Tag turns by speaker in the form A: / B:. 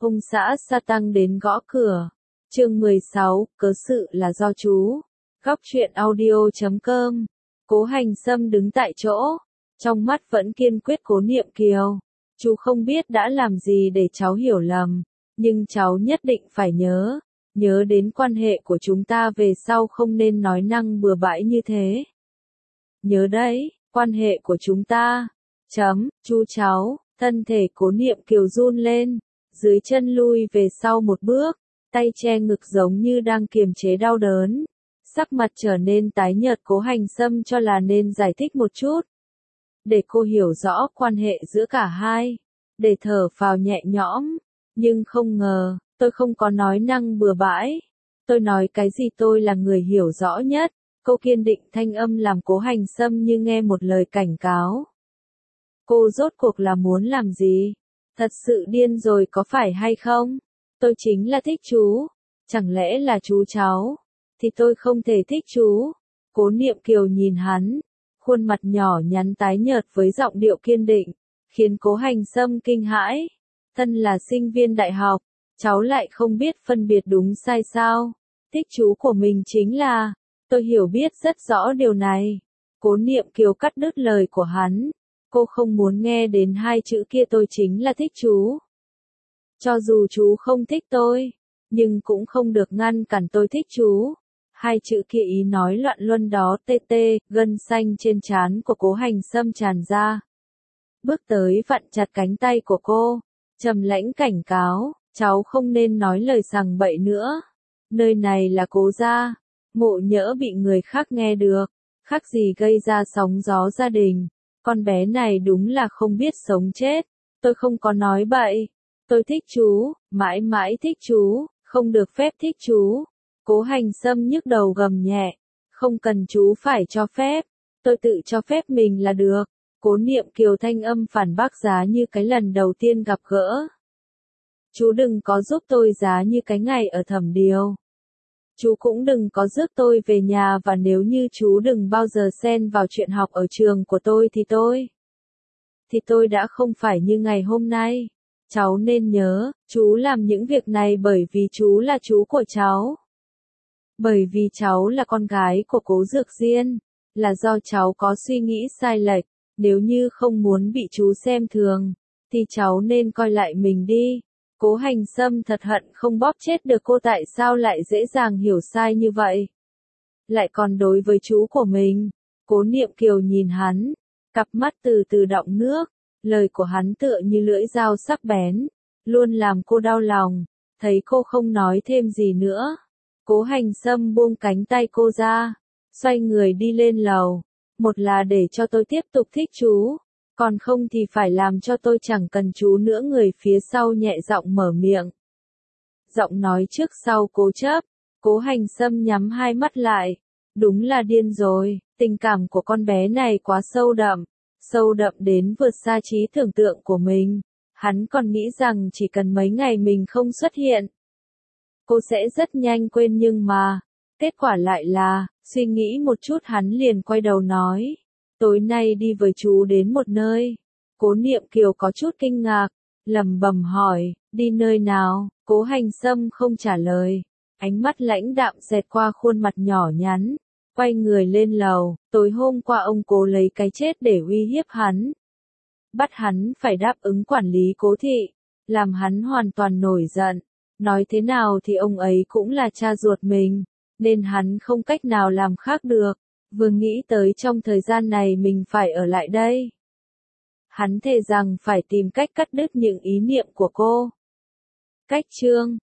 A: Ông xã sa tăng đến gõ cửa. Chương 16, cớ sự là do chú. Góc truyện audio.com. Cố Hành Sâm đứng tại chỗ, trong mắt vẫn kiên quyết Cố Niệm Kiều. Chú không biết đã làm gì để cháu hiểu lầm, nhưng cháu nhất định phải nhớ đến quan hệ của chúng ta về sau không nên nói năng bừa bãi như thế. Nhớ đấy, quan hệ của chúng ta. Chú cháu, thân thể Cố Niệm Kiều run lên, dưới chân lui về sau một bước, tay che ngực giống như đang kiềm chế đau đớn. Sắc mặt trở nên tái nhợt. Cố Hành Sâm cho là nên giải thích một chút, để cô hiểu rõ quan hệ giữa cả hai, để thở phào nhẹ nhõm. Nhưng không ngờ, tôi không có nói năng bừa bãi. Tôi nói cái gì tôi là người hiểu rõ nhất. Cô kiên định thanh âm làm Cố Hành Sâm như nghe một lời cảnh cáo. Cô rốt cuộc là muốn làm gì? Thật sự điên rồi có phải hay không? Tôi chính là thích chú. Chẳng lẽ là chú cháu? Thì tôi không thể thích chú. Cố Niệm Kiều nhìn hắn, khuôn mặt nhỏ nhắn tái nhợt với giọng điệu kiên định, khiến Cố Hành Sâm kinh hãi. Thân là sinh viên đại học, cháu lại không biết phân biệt đúng sai sao? Thích chú của mình chính là, tôi hiểu biết rất rõ điều này. Cố Niệm Kiều cắt đứt lời của hắn. Cô không muốn nghe đến hai chữ kia, tôi chính là thích chú. Cho dù chú không thích tôi, nhưng cũng không được ngăn cản tôi thích chú. Hai chữ kia ý nói loạn luân đó. Gân xanh trên trán của Cố Hành Sâm tràn ra. Bước tới vặn chặt cánh tay của cô, trầm lãnh cảnh cáo, cháu không nên nói lời sằng bậy nữa. Nơi này là Cố gia, ngộ nhỡ bị người khác nghe được, khác gì gây ra sóng gió gia đình. Con bé này đúng là không biết sống chết. Tôi không có nói bậy. Tôi thích chú, mãi mãi thích chú, không được phép thích chú. Cố Hành Sâm nhức đầu gầm nhẹ. Không cần chú phải cho phép. Tôi tự cho phép mình là được. Cố Niệm Kiều thanh âm phản bác giá như cái lần đầu tiên gặp gỡ. Chú đừng có giúp tôi giá như cái ngày ở Thẩm Điều. Chú cũng đừng có rước tôi về nhà, và nếu như chú đừng bao giờ xen vào chuyện học ở trường của tôi thì tôi đã không phải như ngày hôm nay. Cháu nên nhớ, chú làm những việc này bởi vì chú là chú của cháu. Bởi vì cháu là con gái của Cố Dược Diên, là do cháu có suy nghĩ sai lệch. Nếu như không muốn bị chú xem thường, thì cháu nên coi lại mình đi. Cố Hành Sâm thật hận không bóp chết được cô, tại sao lại dễ dàng hiểu sai như vậy. Lại còn đối với chú của mình. Cố Niệm Kiều nhìn hắn, cặp mắt từ từ đọng nước, lời của hắn tựa như lưỡi dao sắc bén, luôn làm cô đau lòng. Thấy cô không nói thêm gì nữa, Cố Hành Sâm buông cánh tay cô ra, xoay người đi lên lầu. Một là để cho tôi tiếp tục thích chú, còn không thì phải làm cho tôi chẳng cần chú nữa. Người phía sau nhẹ giọng mở miệng. Giọng nói trước sau cố chấp. Cố Hành Sâm nhắm hai mắt lại. Đúng là điên rồi, tình cảm của con bé này quá sâu đậm đến vượt xa trí tưởng tượng của mình. Hắn còn nghĩ rằng chỉ cần mấy ngày mình không xuất hiện, cô sẽ rất nhanh quên, nhưng mà kết quả lại là, suy nghĩ một chút hắn liền quay đầu nói. Tối nay đi với chú đến một nơi. Cố Niệm Kiều có chút kinh ngạc, lẩm bẩm hỏi, đi nơi nào? Cố Hành Sâm không trả lời. Ánh mắt lãnh đạm xẹt qua khuôn mặt nhỏ nhắn. Quay người lên lầu. Tối hôm qua ông Cố lấy cái chết để uy hiếp hắn. Bắt hắn phải đáp ứng quản lý Cố thị. Làm hắn hoàn toàn nổi giận. Nói thế nào thì ông ấy cũng là cha ruột mình, nên hắn không cách nào làm khác được. Vừa nghĩ tới trong thời gian này mình phải ở lại đây, hắn thề rằng phải tìm cách cắt đứt những ý niệm của cô. Cách chương